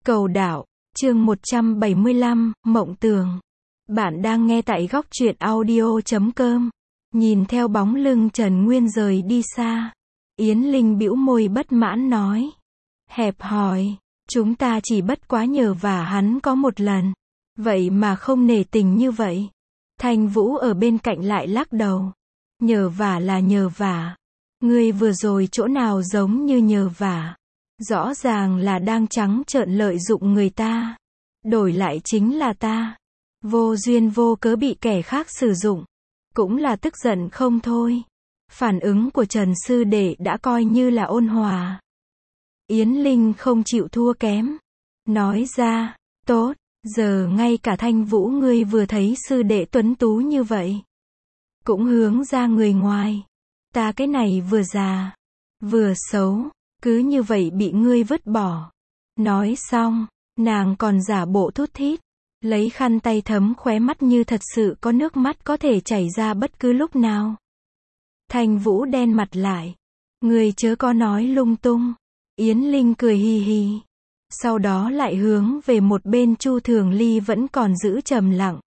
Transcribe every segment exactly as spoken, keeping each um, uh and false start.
Cầu đạo, chương một trăm bảy mươi lăm, Mộng Tường. Bạn đang nghe tại góc truyện audio chấm com. Nhìn theo bóng lưng Trần Nguyên rời đi xa, Yến Linh bĩu môi bất mãn nói. Hẹp hòi, chúng ta chỉ bất quá nhờ vả hắn có một lần. Vậy mà không nể tình như vậy. Thanh Vũ ở bên cạnh lại lắc đầu. Nhờ vả là nhờ vả. Ngươi vừa rồi chỗ nào giống như nhờ vả. Rõ ràng là đang trắng trợn lợi dụng người ta. Đổi lại chính là ta. Vô duyên vô cớ bị kẻ khác sử dụng. Cũng là tức giận không thôi. Phản ứng của Trần Sư Đệ đã coi như là ôn hòa. Yến Linh không chịu thua kém. Nói ra, tốt, giờ ngay cả Thanh Vũ ngươi vừa thấy Sư Đệ tuấn tú như vậy. Cũng hướng ra người ngoài. Ta cái này vừa già, vừa xấu. Cứ như vậy bị ngươi vứt bỏ. Nói xong, nàng còn giả bộ thút thít. Lấy khăn tay thấm khóe mắt như thật sự có nước mắt có thể chảy ra bất cứ lúc nào. Thanh Vũ đen mặt lại. Ngươi chớ có nói lung tung. Yến Linh cười hì hì. Sau đó lại hướng về một bên Chu Thường Ly vẫn còn giữ trầm lặng.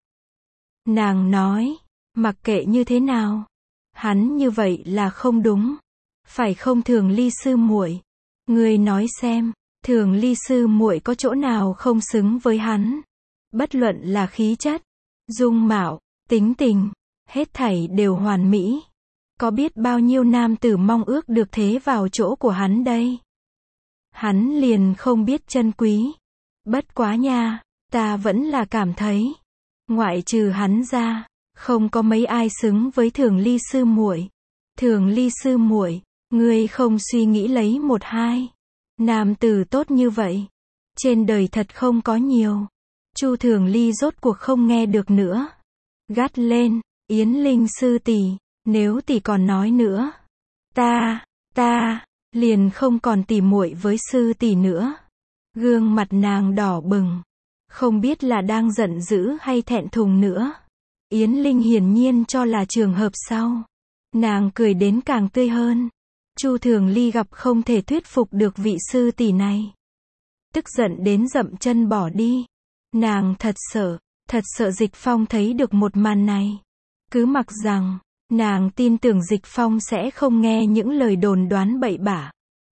Nàng nói, mặc kệ như thế nào, hắn như vậy là không đúng. Phải không Thường Ly sư muội? Ngươi nói xem, Thường Ly sư muội có chỗ nào không xứng với hắn? Bất luận là khí chất, dung mạo, tính tình, hết thảy đều hoàn mỹ. Có biết bao nhiêu nam tử mong ước được thế vào chỗ của hắn đây? Hắn liền không biết trân quý. Bất quá nha, ta vẫn là cảm thấy, ngoại trừ hắn ra, không có mấy ai xứng với Thường Ly sư muội. Thường Ly sư muội, ngươi không suy nghĩ lấy một hai nam tử tốt như vậy. Trên đời thật không có nhiều. Chu Thường Ly rốt cuộc không nghe được nữa. Gắt lên, Yến Linh sư tỷ, nếu tỷ còn nói nữa, ta, ta, liền không còn tỉ muội với sư tỷ nữa. Gương mặt nàng đỏ bừng. Không biết là đang giận dữ hay thẹn thùng nữa. Yến Linh hiển nhiên cho là trường hợp sau. Nàng cười đến càng tươi hơn. Chu Thường Ly gặp không thể thuyết phục được vị sư tỷ này. Tức giận đến dậm chân bỏ đi. Nàng thật sợ, thật sợ Dịch Phong thấy được một màn này. Cứ mặc rằng, nàng tin tưởng Dịch Phong sẽ không nghe những lời đồn đoán bậy bạ.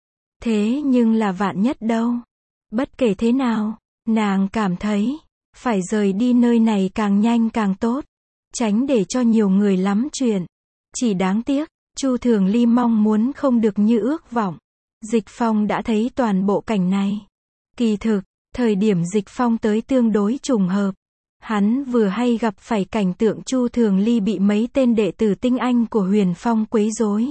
Thế nhưng là vạn nhất đâu. Bất kể thế nào, nàng cảm thấy, phải rời đi nơi này càng nhanh càng tốt. Tránh để cho nhiều người lắm chuyện. Chỉ đáng tiếc, Chu Thường Ly mong muốn không được như ước vọng. Dịch Phong đã thấy toàn bộ cảnh này. Kỳ thực, thời điểm Dịch Phong tới tương đối trùng hợp. Hắn vừa hay gặp phải cảnh tượng Chu Thường Ly bị mấy tên đệ tử tinh anh của Huyền Phong quấy rối.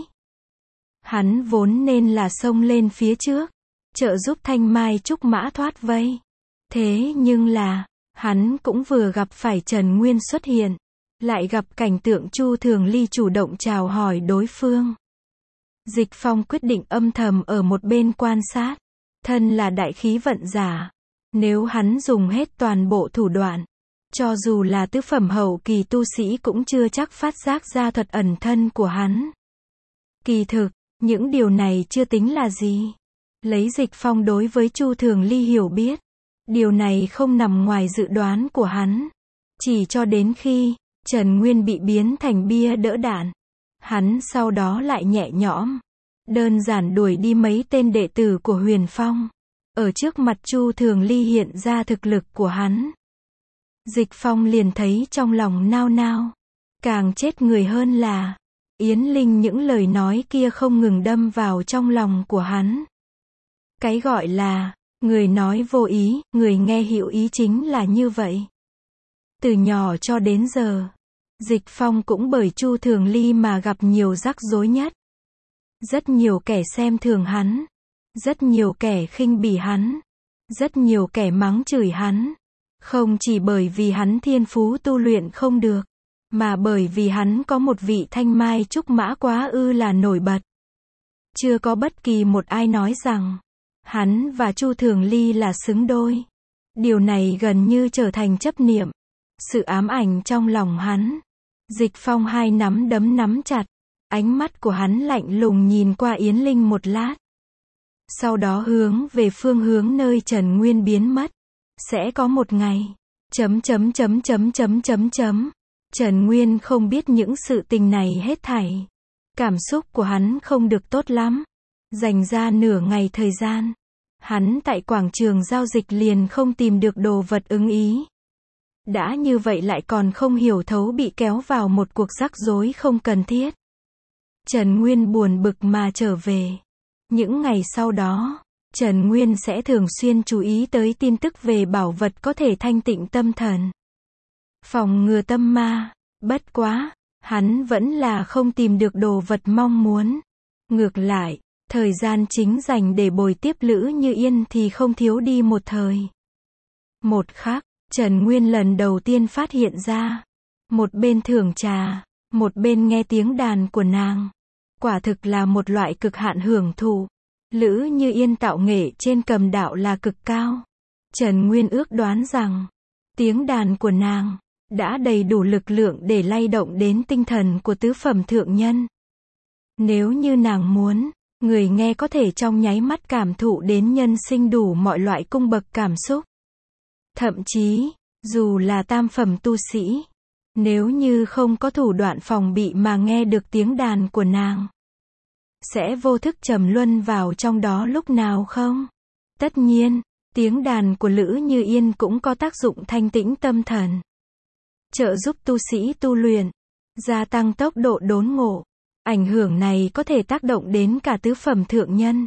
Hắn vốn nên là xông lên phía trước, trợ giúp Thanh Mai Trúc Mã thoát vây. Thế nhưng là, hắn cũng vừa gặp phải Trần Nguyên xuất hiện. Lại gặp cảnh tượng Chu Thường Ly chủ động chào hỏi đối phương. Dịch Phong quyết định âm thầm ở một bên quan sát. Thân là đại khí vận giả. Nếu hắn dùng hết toàn bộ thủ đoạn, cho dù là tứ phẩm hậu kỳ tu sĩ cũng chưa chắc phát giác ra thuật ẩn thân của hắn. Kỳ thực, những điều này chưa tính là gì. Lấy Dịch Phong đối với Chu Thường Ly hiểu biết, điều này không nằm ngoài dự đoán của hắn. Chỉ cho đến khi Trần Nguyên bị biến thành bia đỡ đạn, hắn sau đó lại nhẹ nhõm, đơn giản đuổi đi mấy tên đệ tử của Huyền Phong. Ở trước mặt Chu Thường Ly hiện ra thực lực của hắn. Dịch Phong liền thấy trong lòng nao nao. Càng chết người hơn là, Yến Linh những lời nói kia không ngừng đâm vào trong lòng của hắn. Cái gọi là, người nói vô ý, người nghe hữu ý chính là như vậy. Từ nhỏ cho đến giờ, Dịch Phong cũng bởi Chu Thường Ly mà gặp nhiều rắc rối nhất. Rất nhiều kẻ xem thường hắn. Rất nhiều kẻ khinh bỉ hắn. Rất nhiều kẻ mắng chửi hắn. Không chỉ bởi vì hắn thiên phú tu luyện không được, mà bởi vì hắn có một vị Thanh Mai Trúc Mã quá ư là nổi bật. Chưa có bất kỳ một ai nói rằng, hắn và Chu Thường Ly là xứng đôi. Điều này gần như trở thành chấp niệm. Sự ám ảnh trong lòng hắn. Dịch Phong hai nắm đấm nắm chặt. Ánh mắt của hắn lạnh lùng nhìn qua Yến Linh một lát. sau đó hướng về phương hướng nơi Trần Nguyên biến mất. Sẽ có một ngày. Chấm chấm chấm chấm chấm chấm chấm. Trần Nguyên không biết những sự tình này hết thảy. Cảm xúc của hắn không được tốt lắm. Dành ra nửa ngày thời gian. Hắn tại quảng trường giao dịch liền không tìm được đồ vật ưng ý. Đã như vậy lại còn không hiểu thấu bị kéo vào một cuộc rắc rối không cần thiết. Trần Nguyên buồn bực mà trở về. Những ngày sau đó, Trần Nguyên sẽ thường xuyên chú ý tới tin tức về bảo vật có thể thanh tịnh tâm thần. Phòng ngừa tâm ma. Bất quá, hắn vẫn là không tìm được đồ vật mong muốn. Ngược lại, thời gian chính dành để bồi tiếp Lữ Như Yên thì không thiếu đi một thời. Một khắc, Trần Nguyên lần đầu tiên phát hiện ra. Một bên thưởng trà, một bên nghe tiếng đàn của nàng. Quả thực là một loại cực hạn hưởng thụ. Lữ Như Yên tạo nghệ trên cầm đạo là cực cao. Trần Nguyên ước đoán rằng, tiếng đàn của nàng đã đầy đủ lực lượng để lay động đến tinh thần của tứ phẩm thượng nhân. Nếu như nàng muốn, người nghe có thể trong nháy mắt cảm thụ đến nhân sinh đủ mọi loại cung bậc cảm xúc. Thậm chí, dù là tam phẩm tu sĩ, nếu như không có thủ đoạn phòng bị mà nghe được tiếng đàn của nàng, sẽ vô thức trầm luân vào trong đó lúc nào không? Tất nhiên, tiếng đàn của Lữ Như Yên cũng có tác dụng thanh tĩnh tâm thần. Trợ giúp tu sĩ tu luyện, gia tăng tốc độ đốn ngộ. Ảnh hưởng này có thể tác động đến cả tứ phẩm thượng nhân.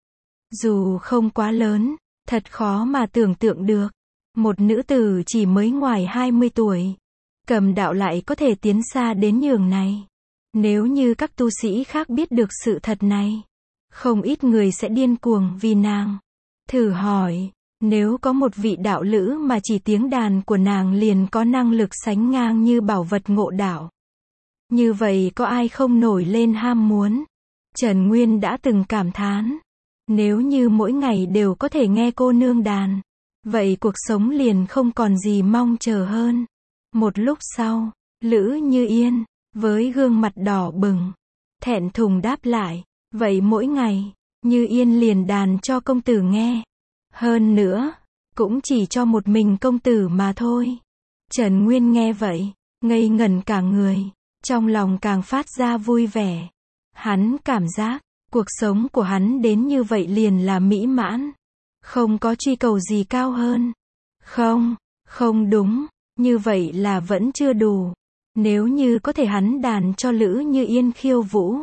Dù không quá lớn, thật khó mà tưởng tượng được. Một nữ tử chỉ mới ngoài hai mươi tuổi, cầm đạo lại có thể tiến xa đến nhường này. Nếu như các tu sĩ khác biết được sự thật này, không ít người sẽ điên cuồng vì nàng. Thử hỏi, nếu có một vị đạo lữ mà chỉ tiếng đàn của nàng liền có năng lực sánh ngang như bảo vật ngộ đạo, như vậy có ai không nổi lên ham muốn? Trần Nguyên đã từng cảm thán, nếu như mỗi ngày đều có thể nghe cô nương đàn, vậy cuộc sống liền không còn gì mong chờ hơn. Một lúc sau, Lữ Như Yên, với gương mặt đỏ bừng, thẹn thùng đáp lại, vậy mỗi ngày, Như Yên liền đàn cho công tử nghe. Hơn nữa, cũng chỉ cho một mình công tử mà thôi. Trần Nguyên nghe vậy, ngây ngẩn cả người, trong lòng càng phát ra vui vẻ. Hắn cảm giác, cuộc sống của hắn đến như vậy liền là mỹ mãn. Không có truy cầu gì cao hơn. Không, không đúng, như vậy là vẫn chưa đủ. Nếu như có thể hắn đàn cho Lữ Như Yên khiêu vũ,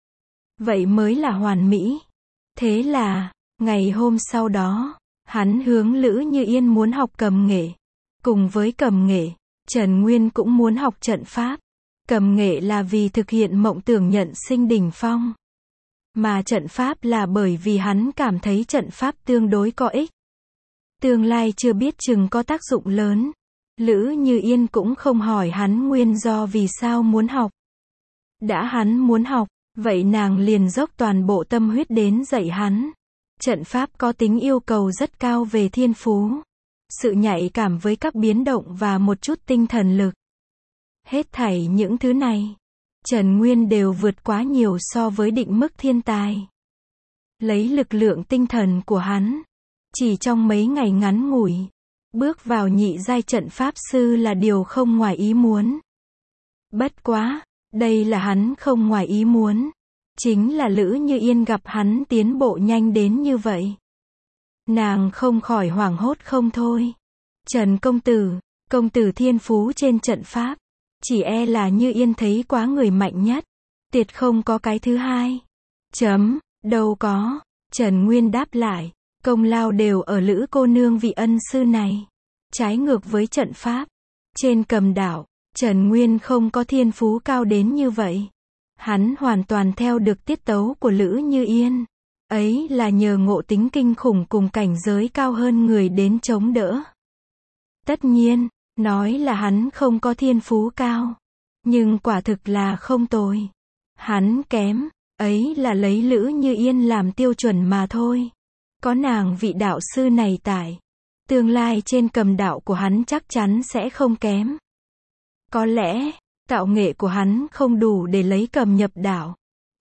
vậy mới là hoàn mỹ. Thế là, ngày hôm sau đó, hắn hướng Lữ Như Yên muốn học cầm nghệ. Cùng với cầm nghệ, Trần Nguyên cũng muốn học trận pháp. Cầm nghệ là vì thực hiện mộng tưởng nhận sinh đỉnh phong. Mà trận pháp là bởi vì hắn cảm thấy trận pháp tương đối có ích. Tương lai chưa biết chừng có tác dụng lớn. Lữ Như Yên cũng không hỏi hắn nguyên do vì sao muốn học. Đã hắn muốn học, vậy nàng liền dốc toàn bộ tâm huyết đến dạy hắn. Trận pháp có tính yêu cầu rất cao về thiên phú, sự nhạy cảm với các biến động và một chút tinh thần lực. Hết thảy những thứ này, Trần Nguyên đều vượt quá nhiều so với định mức thiên tài. Lấy lực lượng tinh thần của hắn, chỉ trong mấy ngày ngắn ngủi, bước vào nhị giai trận pháp sư là điều không ngoài ý muốn. Bất quá, đây là hắn không ngoài ý muốn. Chính là Lữ Như Yên gặp hắn tiến bộ nhanh đến như vậy. Nàng không khỏi hoảng hốt không thôi. Trần công tử, công tử thiên phú trên trận pháp, chỉ e là Như Yên thấy quá người mạnh nhất. Tuyệt không có cái thứ hai. Chấm, đâu có. Trần Nguyên đáp lại, công lao đều ở Lữ cô nương vị ân sư này. Trái ngược với trận pháp, trên cầm đạo, Trần Nguyên không có thiên phú cao đến như vậy. Hắn hoàn toàn theo được tiết tấu của Lữ Như Yên. Ấy là nhờ ngộ tính kinh khủng cùng cảnh giới cao hơn người đến chống đỡ. Tất nhiên, nói là hắn không có thiên phú cao, nhưng quả thực là không tồi. Hắn kém, ấy là lấy Lữ Như Yên làm tiêu chuẩn mà thôi. Có nàng vị đạo sư này tại, tương lai trên cầm đạo của hắn chắc chắn sẽ không kém. Có lẽ, tạo nghệ của hắn không đủ để lấy cầm nhập đạo,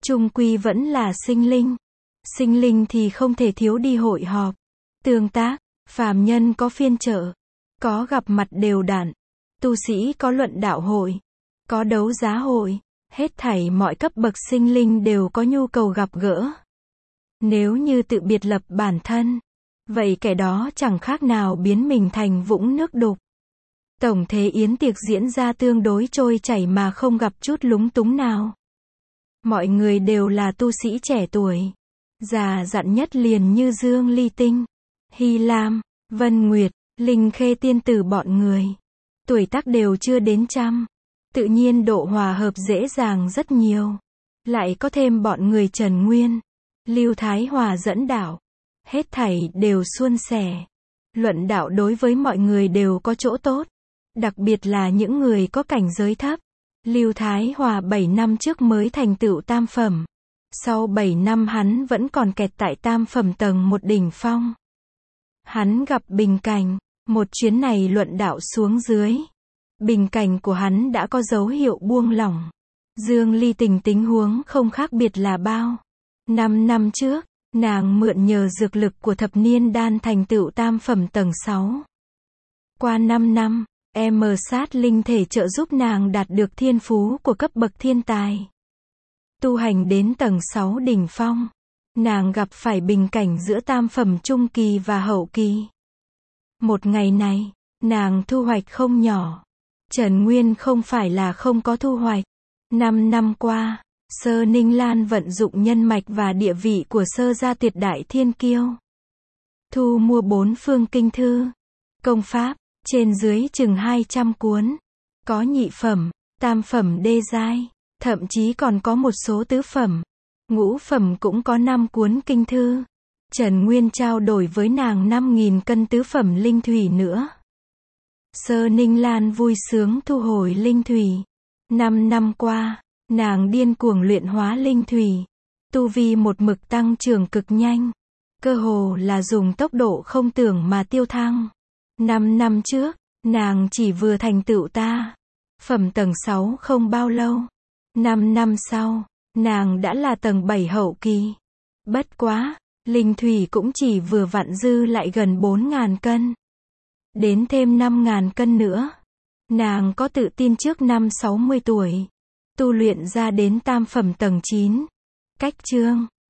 chung quy vẫn là sinh linh. Sinh linh thì không thể thiếu đi hội họp, tương tác, phàm nhân có phiên chợ, có gặp mặt đều đặn, tu sĩ có luận đạo hội, có đấu giá hội, hết thảy mọi cấp bậc sinh linh đều có nhu cầu gặp gỡ. Nếu như tự biệt lập bản thân, vậy kẻ đó chẳng khác nào biến mình thành vũng nước đục. Tổng thể yến tiệc diễn ra tương đối trôi chảy mà không gặp chút lúng túng nào. Mọi người đều là tu sĩ trẻ tuổi, già dặn nhất liền như Dương Ly Tinh, Hy Lam, Vân Nguyệt, Linh Khê tiên tử bọn người. Tuổi tác đều chưa đến trăm, tự nhiên độ hòa hợp dễ dàng rất nhiều. Lại có thêm bọn người Trần Nguyên, Lưu Thái Hòa dẫn đạo. Hết thảy đều suôn sẻ. Luận đạo đối với mọi người đều có chỗ tốt. Đặc biệt là những người có cảnh giới thấp. Lưu Thái Hòa bảy năm trước mới thành tựu tam phẩm. Sau bảy năm hắn vẫn còn kẹt tại tam phẩm tầng một đỉnh phong. Hắn gặp bình cảnh. Một chuyến này luận đạo xuống dưới. Bình cảnh của hắn đã có dấu hiệu buông lỏng. Dương Ly Tình tình huống không khác biệt là bao. Năm năm trước, nàng mượn nhờ dược lực của thập niên đan thành tựu tam phẩm tầng sáu. Qua năm năm, em sát linh thể trợ giúp nàng đạt được thiên phú của cấp bậc thiên tài. Tu hành đến tầng sáu đỉnh phong, nàng gặp phải bình cảnh giữa tam phẩm trung kỳ và hậu kỳ. Một ngày này, nàng thu hoạch không nhỏ. Trần Nguyên không phải là không có thu hoạch. Năm năm qua, Sơ Ninh Lan vận dụng nhân mạch và địa vị của Sơ gia tuyệt đại thiên kiêu. Thu mua bốn phương kinh thư, công pháp, trên dưới chừng hai trăm cuốn. Có nhị phẩm, tam phẩm đê giai, thậm chí còn có một số tứ phẩm. Ngũ phẩm cũng có năm cuốn kinh thư. Trần Nguyên trao đổi với nàng năm nghìn cân tứ phẩm linh thủy nữa. Sơ Ninh Lan vui sướng thu hồi linh thủy. Năm năm qua, nàng điên cuồng luyện hóa linh thủy. Tu vi một mực tăng trưởng cực nhanh. Cơ hồ là dùng tốc độ không tưởng mà tiêu thăng. Năm năm trước, nàng chỉ vừa thành tựu ta. Phẩm tầng sáu không bao lâu. Năm năm sau, nàng đã là tầng bảy hậu kỳ. Bất quá, linh thủy cũng chỉ vừa vặn dư lại gần bốn ngàn cân. Đến thêm năm ngàn cân nữa. Nàng có tự tin trước năm sáu mươi tuổi. Tu luyện ra đến tam phẩm tầng chín. Cách chương